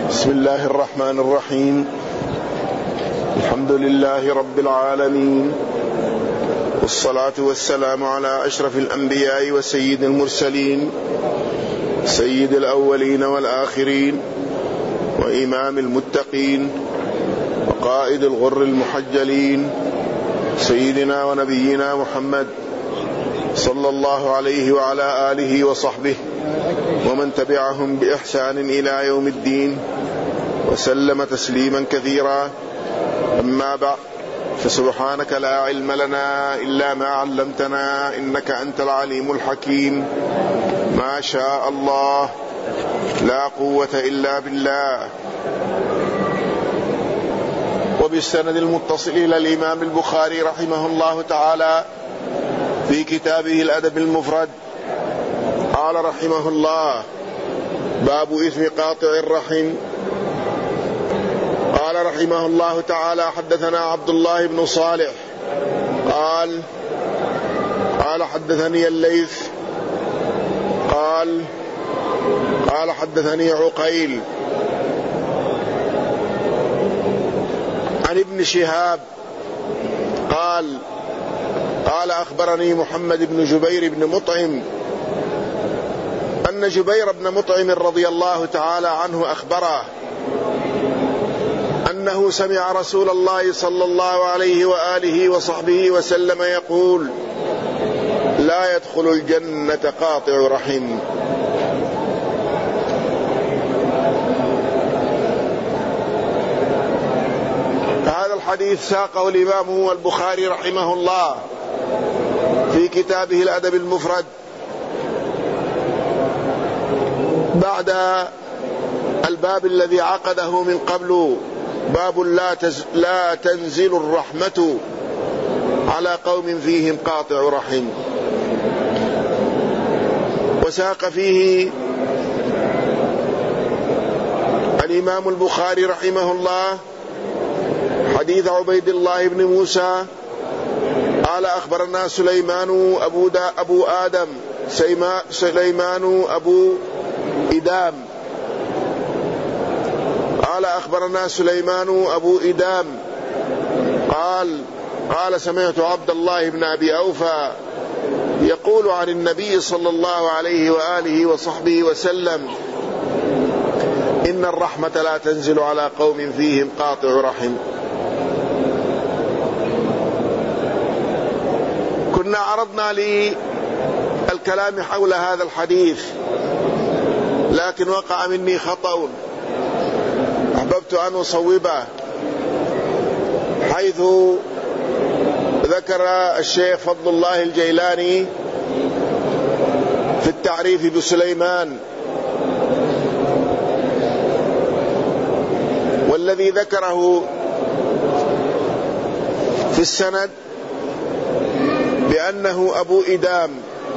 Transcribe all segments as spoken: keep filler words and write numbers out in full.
بسم الله الرحمن الرحيم. الحمد لله رب العالمين، والصلاة والسلام على أشرف الأنبياء وسيد المرسلين، سيد الأولين والآخرين، وإمام المتقين، وقائد الغر المحجلين، سيدنا ونبينا محمد صلى الله عليه وعلى آله وصحبه ومن تبعهم بإحسان إلى يوم الدين، وسلم تسليما كثيرا. أما بعد، فسبحانك لا علم لنا إلا ما علمتنا إنك أنت العليم الحكيم. ما شاء الله، لا قوة إلا بالله. وبالسند المتصل إلى الإمام البخاري رحمه الله تعالى في كتابه الأدب المفرد، قال رحمه الله: باب إثم قاطع الرحم. قال رحمه الله تعالى: حدثنا عبد الله بن صالح قال قال حدثني الليث قال قال حدثني عقيل عن ابن شهاب قال قال أخبرني محمد بن جبير بن مطعم أن جبير بن مطعم رضي الله تعالى عنه أخبره أنه سمع رسول الله صلى الله عليه وآله وصحبه وسلم يقول: لا يدخل الجنة قاطع رحم. هذا الحديث ساقه الإمام البخاري رحمه الله في كتابه الأدب المفرد بعد الباب الذي عقده من قبل، باب لا, تز لا تنزل الرحمة على قوم فيهم قاطع رحم. وساق فيه الإمام البخاري رحمه الله حديث عبيد الله بن موسى قال أخبرنا سليمان أبو, أبو آدم سليمان أبو إدام قال أخبرنا سليمان أبو إدام قال قال سمعت عبد الله بن أبي أوفى يقول عن النبي صلى الله عليه وآله وصحبه وسلم: إن الرحمة لا تنزل على قوم فيهم قاطع رحم. كنا عرضنا للكلام حول هذا الحديث، لكن وقع مني خطأ أحببت أن أصوبه، حيث ذكر الشيخ فضل الله الجيلاني في التعريف بسليمان، والذي ذكره في السند بأنه أبو إدام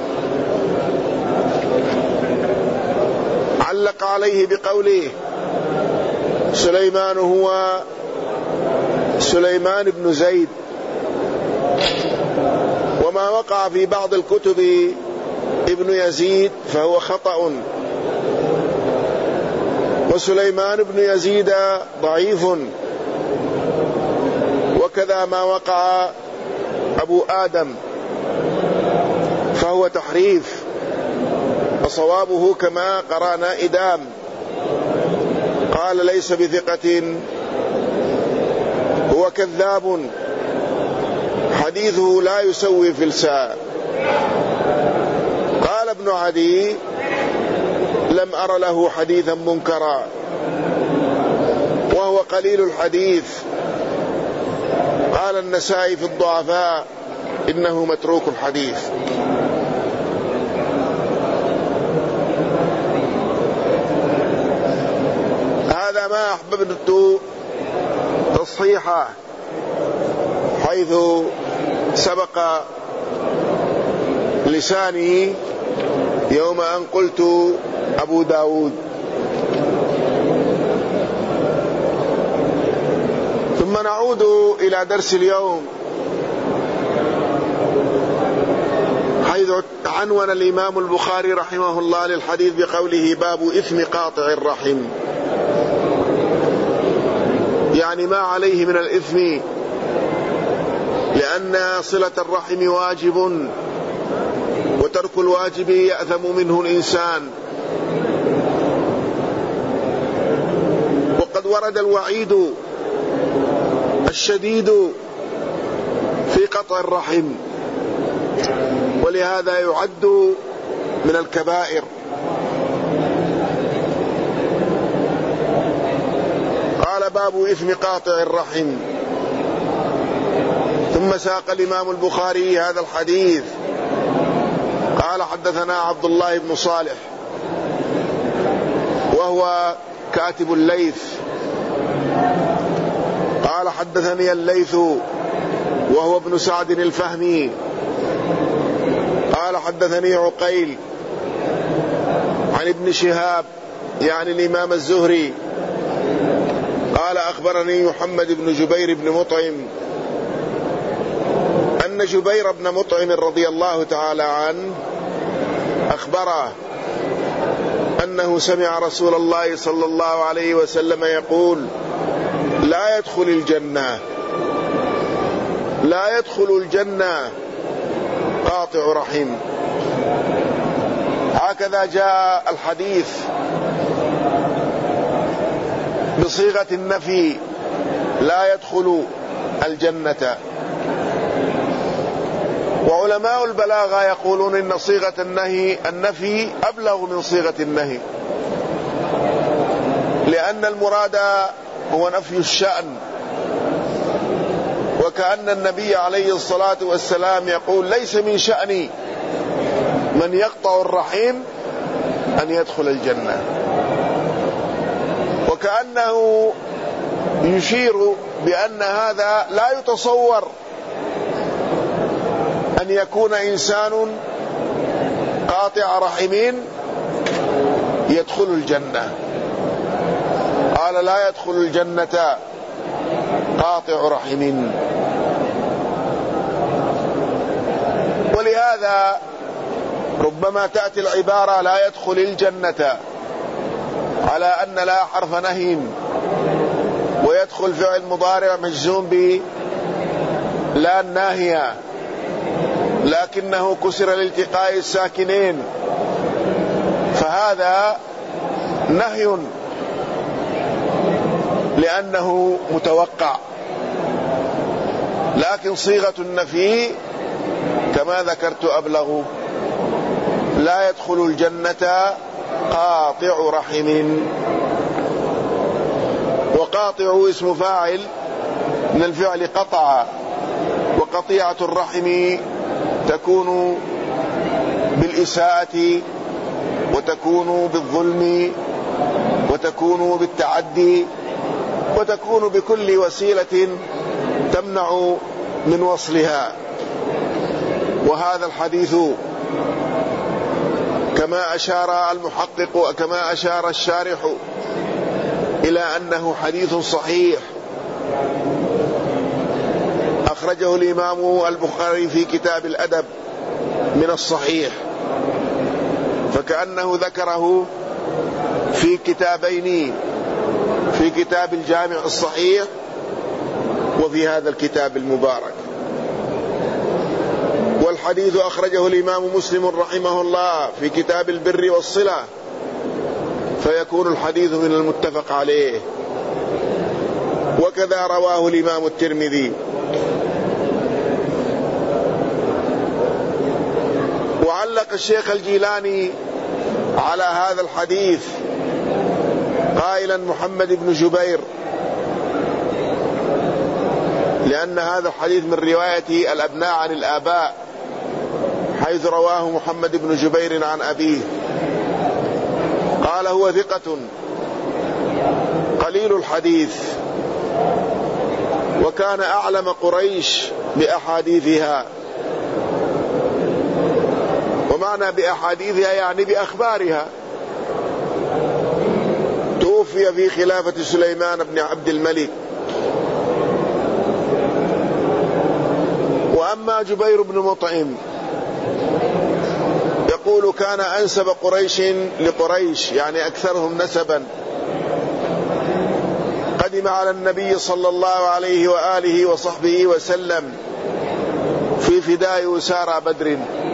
علق عليه بقوله: سليمان هو سليمان بن زيد. وما وقع في بعض الكتب ابن يزيد فهو خطأ، وسليمان بن يزيد ضعيف، وكذا ما وقع أبو آدم فهو تحريف، وصوابه كما قرأنا إدام. قال: ليس بثقة، هو كذاب، حديثه لا يسوي فلسا. قال ابن عدي: لم أر له حديثا منكرا، وهو قليل الحديث. قال النسائي في الضعفاء: إنه متروك الحديث. هذا ما أحببت تصحيحه، حيث سبق لساني يوم أن قلت أبو داود. ثم نعود إلى درس اليوم، حيث عنون الإمام البخاري رحمه الله للحديث بقوله: باب إثم قاطع الرحم. يعني ما عليه من الإثم، لأن صلة الرحم واجب، وترك الواجب يأثم منه الإنسان. وقد ورد الوعيد الشديد في قطع الرحم، ولهذا يعد من الكبائر. قال باب إثم قاطع الرحم. ثم ساق الإمام البخاري هذا الحديث قال حدثنا عبد الله بن صالح وهو كاتب الليث قال حدثني الليث وهو ابن سعد الفهمي قال حدثني عقيل عن ابن شهاب يعني الإمام الزهري قال أخبرني محمد بن جبير بن مطعم أن جبير بن مطعم رضي الله تعالى عنه أخبره أنه سمع رسول الله صلى الله عليه وسلم يقول: لا يدخل الجنة لا يدخل الجنة قاطع رحم. هكذا جاء الحديث بصيغة النفي: لا يدخل الجنة. وعلماء البلاغة يقولون إن صيغة النهي النفي أبلغ من صيغة النهي، لأن المراد هو نفي الشأن، وكأن النبي عليه الصلاة والسلام يقول: ليس من شأن من يقطع الرحم أن يدخل الجنة. وكأنه يشير بأن هذا لا يتصور أن يكون إنسان قاطع رحم يدخل الجنة. قال: لا يدخل الجنة قاطع رحم. ولهذا ربما تأتي العبارة لا يدخل الجنة على أن لا حرف نهي، ويدخل فعل مضارع مجزوم ب لا الناهية، لكنه كسر لالتقاء الساكنين، فهذا نهي لأنه متوقع. لكن صيغة النفي كما ذكرت أبلغ: لا يدخل الجنة قاطع رحم. وقاطع اسم فاعل من الفعل قطع، وقطيعة الرحم تكون بالإساءة، وتكون بالظلم، وتكون بالتعدي، وتكون بكل وسيلة تمنع من وصلها. وهذا الحديث كما أشار المحقق كما أشار الشارح إلى أنه حديث صحيح أخرجه الإمام البخاري في كتاب الأدب من الصحيح، فكأنه ذكره في كتابين، في كتاب الجامع الصحيح وفي هذا الكتاب المبارك. والحديث أخرجه الإمام مسلم رحمه الله في كتاب البر والصلة، فيكون الحديث من المتفق عليه. وكذا رواه الإمام الترمذي. وعلق الشيخ الجيلاني على هذا الحديث قائلا: محمد بن جبير، لأن هذا الحديث من رواية الأبناء عن الآباء، حيث رواه محمد بن جبير عن أبيه. قال: هو ثقة قليل الحديث، وكان أعلم قريش بأحاديثها. ومعنى بأحاديثها يعني بأخبارها. توفي في خلافة سليمان بن عبد الملك. وأما جبير بن مطعم يقول: كان أنسب قريش لقريش، يعني أكثرهم نسبا، قدم على النبي صلى الله عليه وآله وصحبه وسلم في فداء أسارى بدر،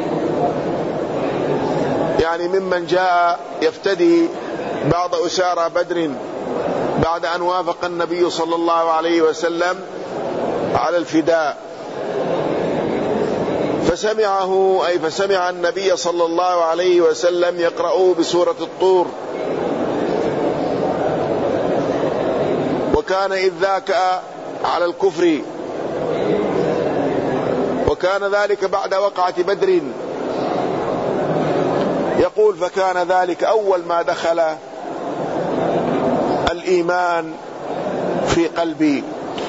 يعني ممن جاء يفتدي بعض أسارى بدر بعد أن وافق النبي صلى الله عليه وسلم على الفداء. فسمعه أي فسمع النبي صلى الله عليه وسلم يقرأ بسورة الطور، وكان إذ ذاك على الكفر، وكان ذلك بعد وقعة بدر. يقول فكان ذلك أول ما دخل الإيمان في قلبي،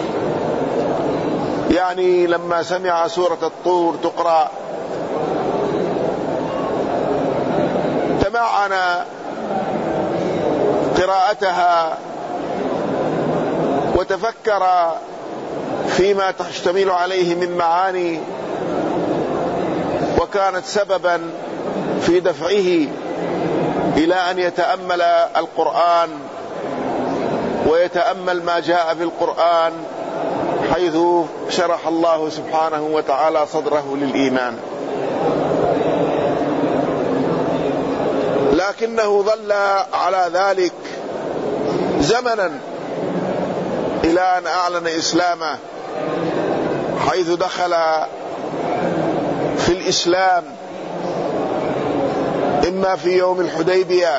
يعني لما سمع سورة الطور تقرأ تمعن قراءتها وتفكر فيما تشتمل عليه من معاني، وكانت سببا في دفعه إلى أن يتأمل القرآن ويتأمل ما جاء في القرآن، حيث شرح الله سبحانه وتعالى صدره للإيمان. لكنه ظل على ذلك زمنا إلى أن أعلن إسلامه، حيث دخل في الإسلام إما في يوم الحديبية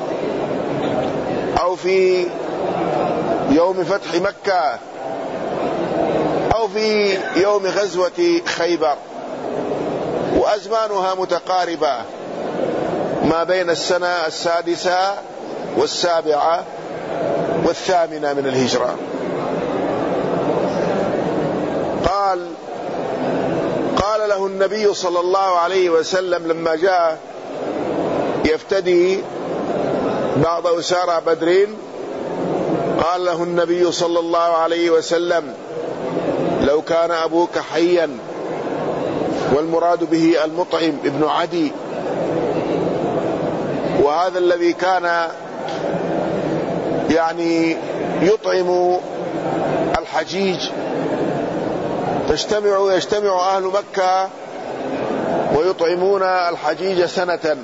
أو في يوم فتح مكة أو في يوم غزوة خيبر، وأزمانها متقاربة ما بين السنة السادسة والسابعة والثامنة من الهجرة. قال قال له النبي صلى الله عليه وسلم لما جاء يفتدي بعض أسارى بدر، قال له النبي صلى الله عليه وسلم لو كان أبوك حيا، والمراد به المطعم ابن عدي، وهذا الذي كان يعني يطعم الحجيج، تجتمع يجتمع أهل مكة ويطعمون الحجيج سنة،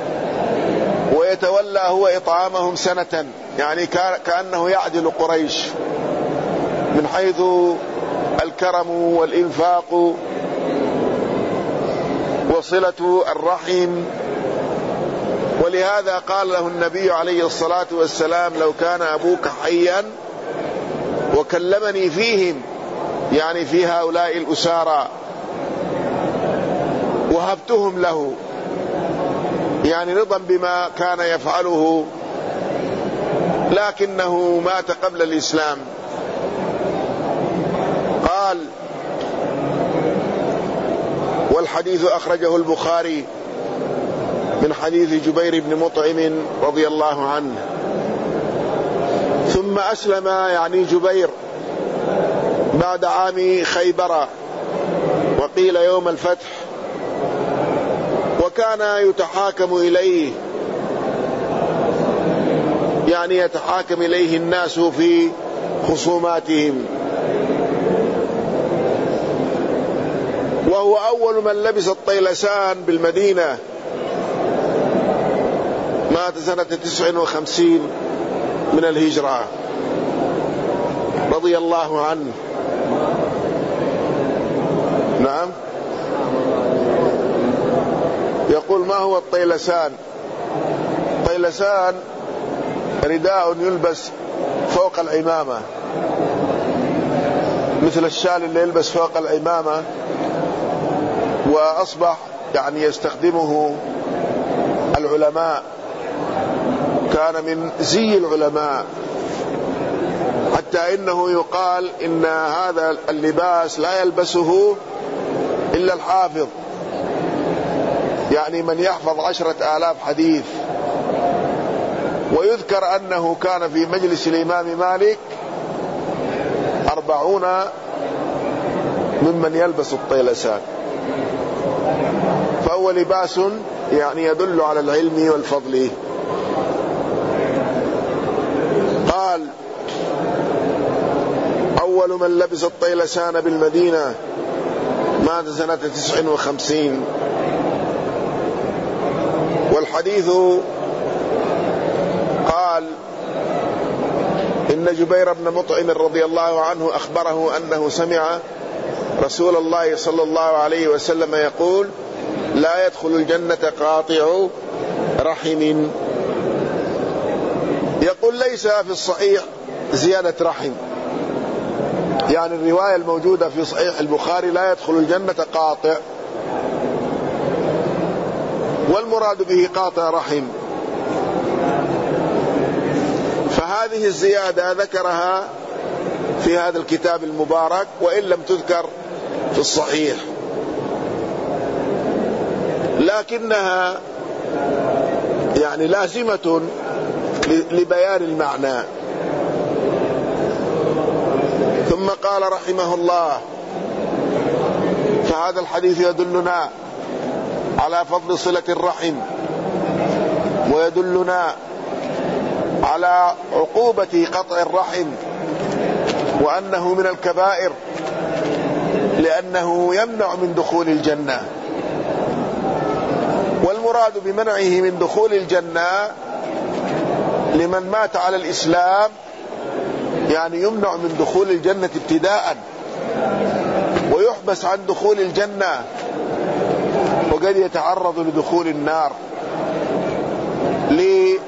ويتولى هو إطعامهم سنة، يعني كأنه يعدل قريش من حيث الكرم والإنفاق وصلة الرحم. ولهذا قال له النبي عليه الصلاة والسلام لو كان أبوك حيا وكلمني فيهم، يعني في هؤلاء الأسارى، وهبتهم له، يعني رضا بما كان يفعله، لكنه مات قبل الإسلام. قال والحديث أخرجه البخاري من حديث جبير بن مطعم رضي الله عنه. ثم أسلم يعني جبير بعد عام خيبر، وقيل يوم الفتح، وكان يتحاكم إليه، يعني يتحاكم إليه الناس في خصوماتهم، وهو أول من لبس الطيلسان بالمدينة، مات سنة تسع وخمسين من الهجرة رضي الله عنه. نعم. يقول ما هو الطيلسان؟ الطيلسان رداء يلبس فوق العمامة، مثل الشال اللي يلبس فوق العمامة، وأصبح يعني يستخدمه العلماء، كان من زي العلماء، حتى إنه يقال إن هذا اللباس لا يلبسه إلا الحافظ، يعني من يحفظ عشرة آلاف حديث. ويذكر أنه كان في مجلس الإمام مالك أربعون ممن يلبس الطيلسان، فهو لباس يعني يدل على العلم والفضل. قال من لبس الطيلسان بالمدينة مات سنة تسع وخمسين. والحديث قال إن جبير بن مطعم رضي الله عنه أخبره أنه سمع رسول الله صلى الله عليه وسلم يقول لا يدخل الجنة قاطع رحم. يقول ليس في الصحيح زيادة رحم، يعني الرواية الموجودة في صحيح البخاري لا يدخل الجنة قاطع، والمراد به قاطع رحم. فهذه الزيادة ذكرها في هذا الكتاب المبارك وإن لم تذكر في الصحيح، لكنها يعني لازمة لبيان المعنى. ثم قال رحمه الله: فهذا الحديث يدلنا على فضل صلة الرحم، ويدلنا على عقوبة قطع الرحم، وأنه من الكبائر لأنه يمنع من دخول الجنة. والمراد بمنعه من دخول الجنة لمن مات على الإسلام يعني يمنع من دخول الجنة ابتداء، ويحبس عن دخول الجنة، وقد يتعرض لدخول النار لي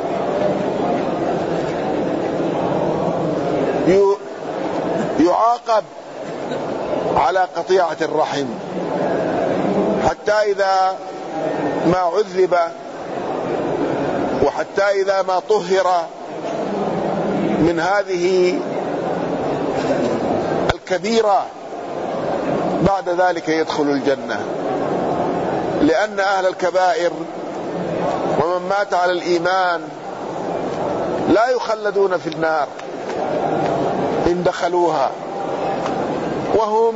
يعاقب على قطيعة الرحم، حتى إذا ما عذب وحتى إذا ما طهر من هذه الكبيرة بعد ذلك يدخل الجنة. لأن أهل الكبائر ومن مات على الإيمان لا يخلدون في النار إن دخلوها، وهم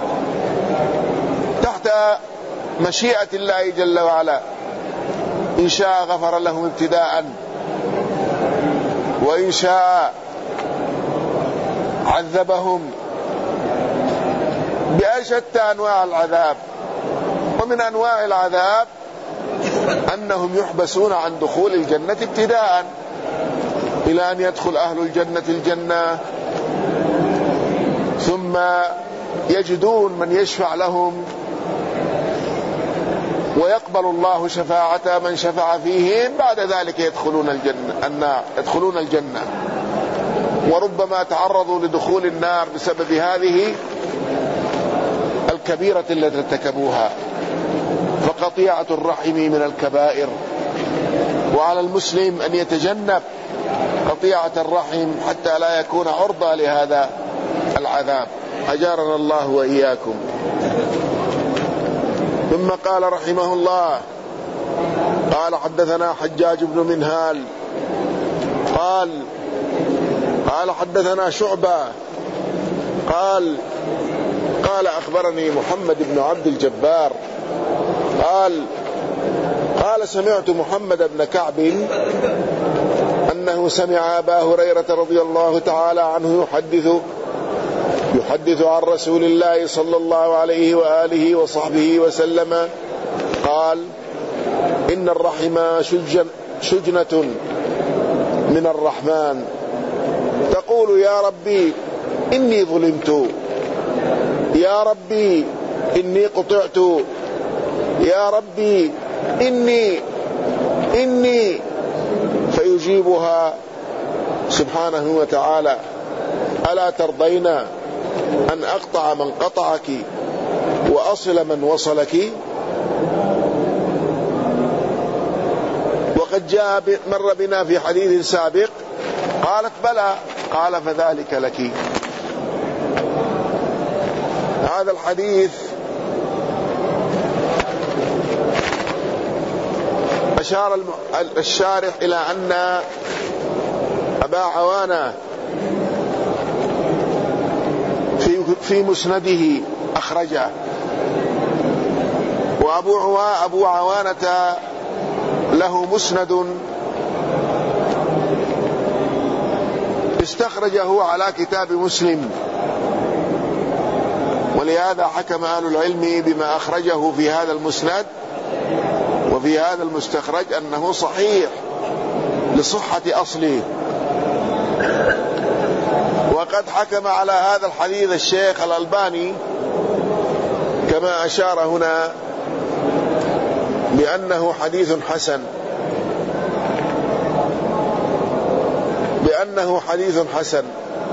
تحت مشيئة الله جل وعلا، إن شاء غفر لهم ابتداء، وإن شاء عذبهم بأشتى أنواع العذاب. ومن أنواع العذاب أنهم يحبسون عن دخول الجنة ابتداء إلى أن يدخل أهل الجنة الجنة، ثم يجدون من يشفع لهم، ويقبل الله شفاعة من شفع فيهم، بعد ذلك يدخلون الجنة النار يدخلون الجنة. وربما تعرضوا لدخول النار بسبب هذه الكبيرة التي ارتكبوها. فقطيعة الرحم من الكبائر، وعلى المسلم أن يتجنب قطيعة الرحم حتى لا يكون عرضة لهذا العذاب، أجارنا الله وإياكم. ثم قال رحمه الله: قال حدثنا حجاج بن منهال قال قال حدثنا شعبة قال قال أخبرني محمد بن عبد الجبار قال قال سمعت محمد بن كعب أنه سمع أبا هريرة رضي الله تعالى عنه يحدث يحدث عن رسول الله صلى الله عليه وآله وصحبه وسلم قال: إن الرحم شجن شجنة من الرحمن، تقول يا ربي إني ظلمت، يا ربي إني قطعت، يا ربي إني إني فيجيبها سبحانه وتعالى: ألا ترضين أن أقطع من قطعك وأصل من وصلك؟ وقد جاء مر بنا في حديث سابق. قالت: بلى. قال: فذلك لك. هذا الحديث أشار الشارح إلى أن أبا عوانة في في مسنده أخرجه، وأبو عوا أبو عوانة له مسند استخرجه على كتاب مسلم، ولهذا حكم أهل العلم بما أخرجه في هذا المسند وفي هذا المستخرج أنه صحيح لصحة أصله. وقد حكم على هذا الحديث الشيخ الألباني كما أشار هنا بأنه حديث حسن بأنه حديث حسن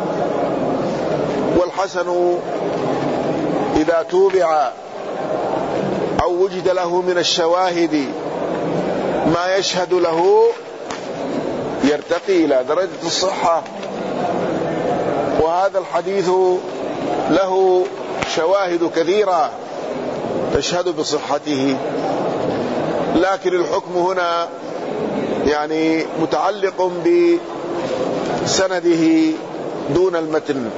والحسن إذا توبع أو وجد له من الشواهد ما يشهد له يرتقي إلى درجة الصحة. وهذا الحديث له شواهد كثيرة تشهد بصحته، لكن الحكم هنا يعني متعلق بسنده دون المتن.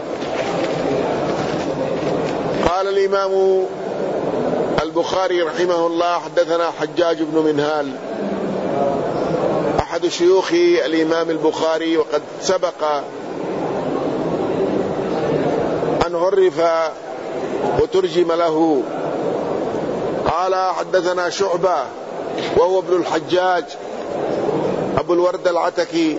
قال الإمام البخاري رحمه الله: حدثنا حجاج بن منهال أحد شيوخ الإمام البخاري، وقد سبق أن عرف وترجم له. قال: حدثنا شعبة وهو ابن الحجاج أبو الورد العتكي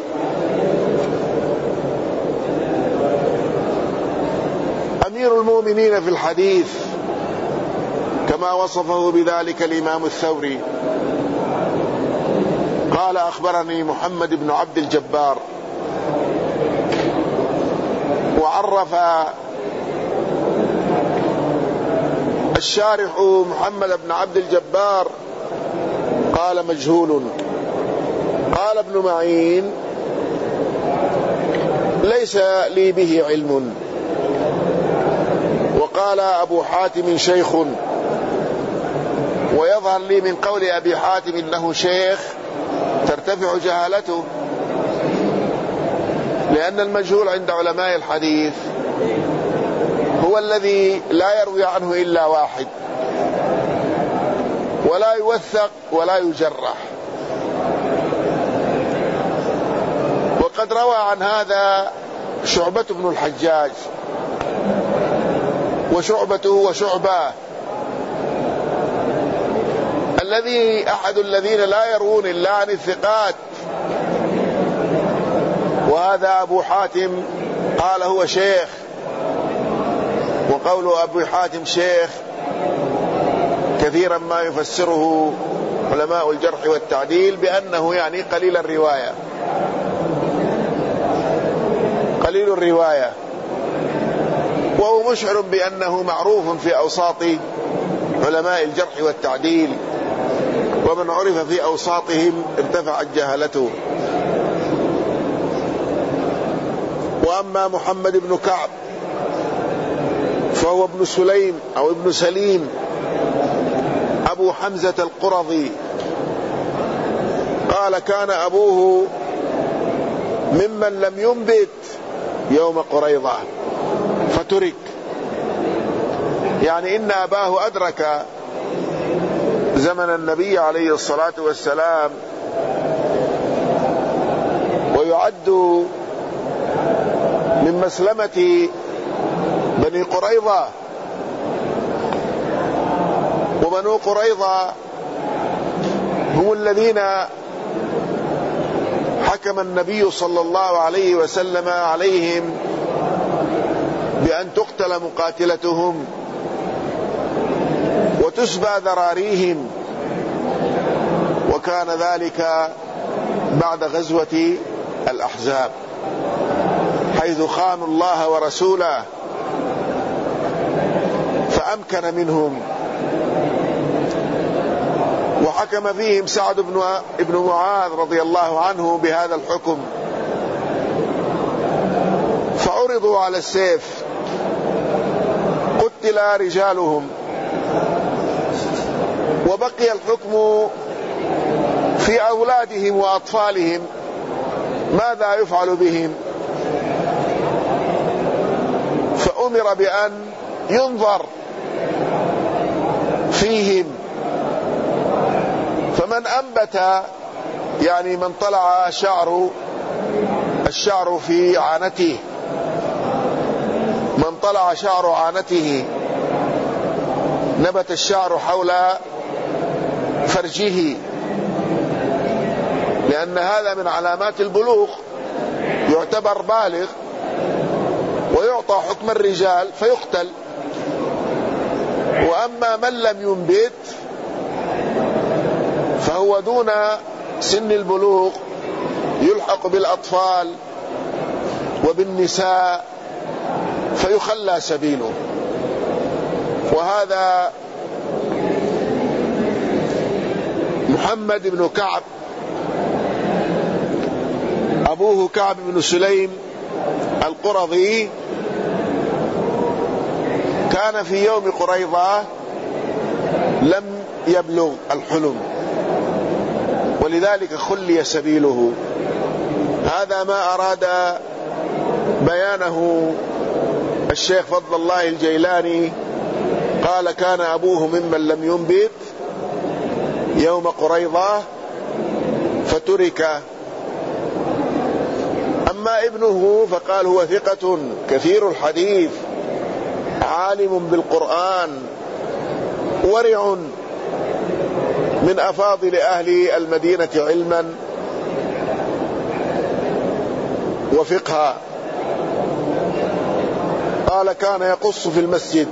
أمير المؤمنين في الحديث كما وصفه بذلك الإمام الثوري. قال: أخبرني محمد بن عبد الجبار. وعرف الشارح محمد بن عبد الجبار قال: مجهول. قال ابن معين: ليس لي به علم. وقال أبو حاتم: شيخ. ويظهر لي من قول أبي حاتم إنه شيخ ترتفع جهالته، لأن المجهول عند علماء الحديث هو الذي لا يروي عنه إلا واحد، ولا يوثق ولا يجرح. وقد روى عن هذا شعبة بن الحجاج وشعبته وشعبة الذي أحد الذين لا يروون إلا عن الثقات. وهذا أبو حاتم قال هو شيخ، وقول أبو حاتم شيخ كثيرا ما يفسره علماء الجرح والتعديل بأنه يعني قليل الرواية قليل الرواية وهو مشعر بأنه معروف في أوساط علماء الجرح والتعديل، ومن عرف في أوساطهم ارتفعت جهالته. وأما محمد بن كعب فهو ابن سليم أو ابن سليم أبو حمزة القرظي. قال: كان أبوه ممن لم ينبت يوم قريظة فترك، يعني إن أباه أدرك زمن النبي عليه الصلاة والسلام، ويعد من مسلمة بني قريظة. وبنو قريظة هم الذين حكم النبي صلى الله عليه وسلم عليهم بأن تقتل مقاتلتهم وتسبى ذراريهم، وكان ذلك بعد غزوة الأحزاب حيث خانوا الله ورسوله فأمكن منهم، وحكم فيهم سعد بن معاذ رضي الله عنه بهذا الحكم، فعرضوا على السيف، قتل رجالهم، وبقي الحكم في أولادهم وأطفالهم، ماذا يفعل بهم؟ فأمر بأن ينظر فيهم، فمن أنبت يعني من طلع شعر الشعر في عانته، من طلع شعر عانته نبت الشعر حول فرجه، لأن هذا من علامات البلوغ، يعتبر بالغ ويعطى حكم الرجال فيقتل. وأما من لم ينبت فهو دون سن البلوغ، يلحق بالأطفال وبالنساء فيخلى سبيله. وهذا محمد بن كعب أبوه كعب بن سليم القرظي كان في يوم قريظة لم يبلغ الحلم، ولذلك خلي سبيله. هذا ما أراد بيانه الشيخ فضل الله الجيلاني، قال كان أبوه ممن لم ينبت يوم قريظة فترك. أما ابنه فقال هو ثقة كثير الحديث عالم بالقرآن ورع من أفاضل أهل المدينة علما وفقها. قال كان يقص في المسجد،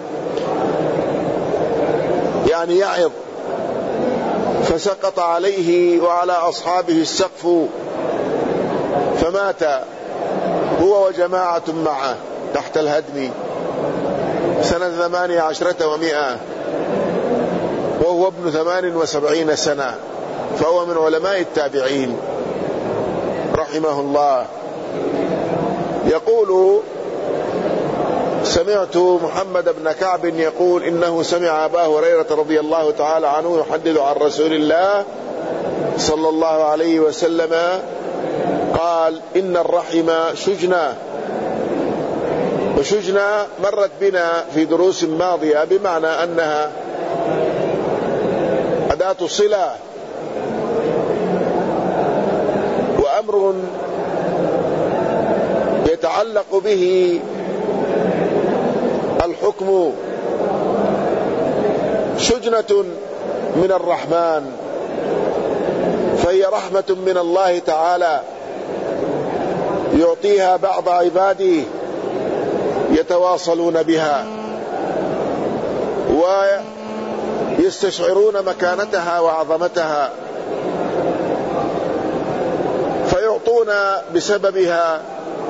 يعني يعظ، فسقط عليه وعلى أصحابه السقف فمات هو وجماعة معه تحت الهدم سنة ثمانية عشرة ومئة، وهو ابن ثمان وسبعين سنة، فهو من علماء التابعين رحمه الله. يقول سمعت محمد بن كعب يقول إنه سمع أبا هريرة رضي الله تعالى عنه يحدث عن رسول الله صلى الله عليه وسلم قال إن الرحم شجنة. وشجنة مرت بنا في دروس ماضية بمعنى أنها أداة صلة، وأمر يتعلق به الحكم. شجنة من الرحمن، فهي رحمة من الله تعالى يعطيها بعض عباده يتواصلون بها ويستشعرون مكانتها وعظمتها، فيعطون بسببها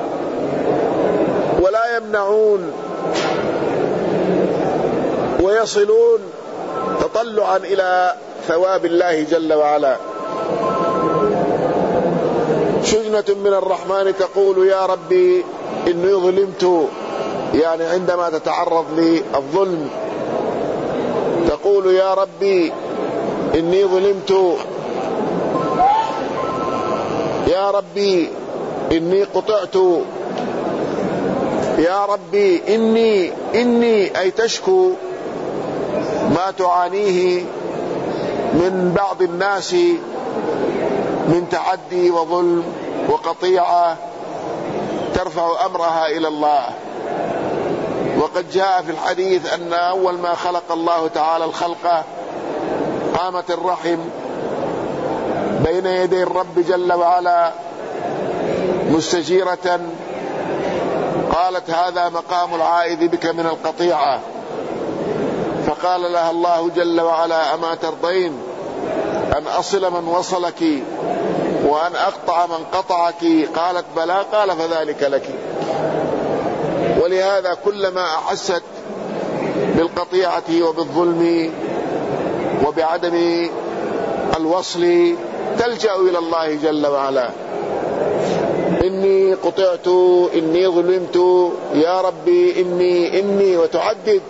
ولا يمنعون، ويصلون تطلعا إلى ثواب الله جل وعلا. شجنة من الرحمن تقول يا ربي إني ظلمت، يعني عندما تتعرض للظلم تقول يا ربي إني ظلمت، يا ربي إني قطعت، يا ربي إني إني أي تشكو ما تعانيه من بعض الناس من تعدي وظلم وقطيعة، ترفع أمرها إلى الله. وقد جاء في الحديث أن أول ما خلق الله تعالى الخلق قامت الرحم بين يدي الرب جل وعلا مستجيرة، قالت هذا مقام العائذ بك من القطيعة، فقال لها الله جل وعلا أما ترضين أن أصل من وصلك وأن أقطع من قطعك؟ قالت بلى، قال فذلك لك. ولهذا كلما أحست بالقطيعة وبالظلم وبعدم الوصل تلجأ إلى الله جل وعلا، إني قطعت، إني ظلمت، يا ربي إني إني وتعدد،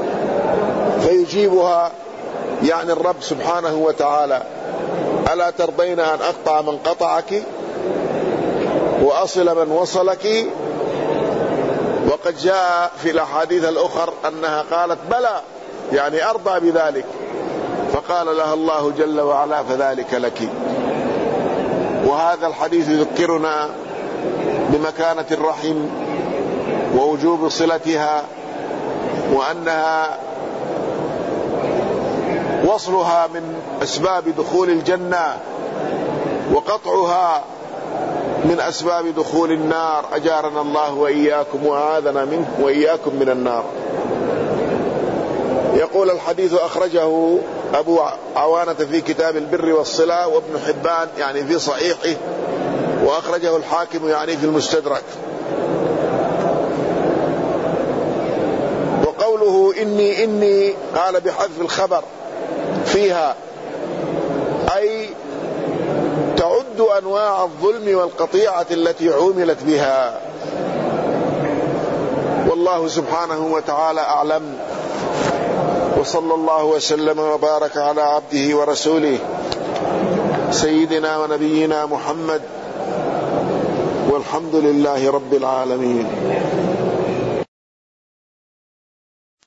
فيجيبها يعني الرب سبحانه وتعالى ألا ترضين أن أقطع من قطعك وأصل من وصلك؟ وقد جاء في الأحاديث الأخر أنها قالت بلى، يعني أرضى بذلك، فقال لها الله جل وعلا فذلك لك. وهذا الحديث يذكرنا بمكانة الرحم ووجوب صلتها، وأنها وصلها من أسباب دخول الجنة، وقطعها من أسباب دخول النار. أجارنا الله وإياكم وأعاذنا منه وإياكم من النار. يقول الحديث أخرجه أبو عوانة في كتاب البر والصلة، وابن حبان يعني في صحيحه، وأخرجه الحاكم يعني في المستدرك. وقوله إني إني قال بحذف الخبر فيها، أي تعد أنواع الظلم والقطيعة التي عوملت بها. والله سبحانه وتعالى أعلم، وصلى الله وسلم وبارك على عبده ورسوله سيدنا ونبينا محمد، والحمد لله رب العالمين.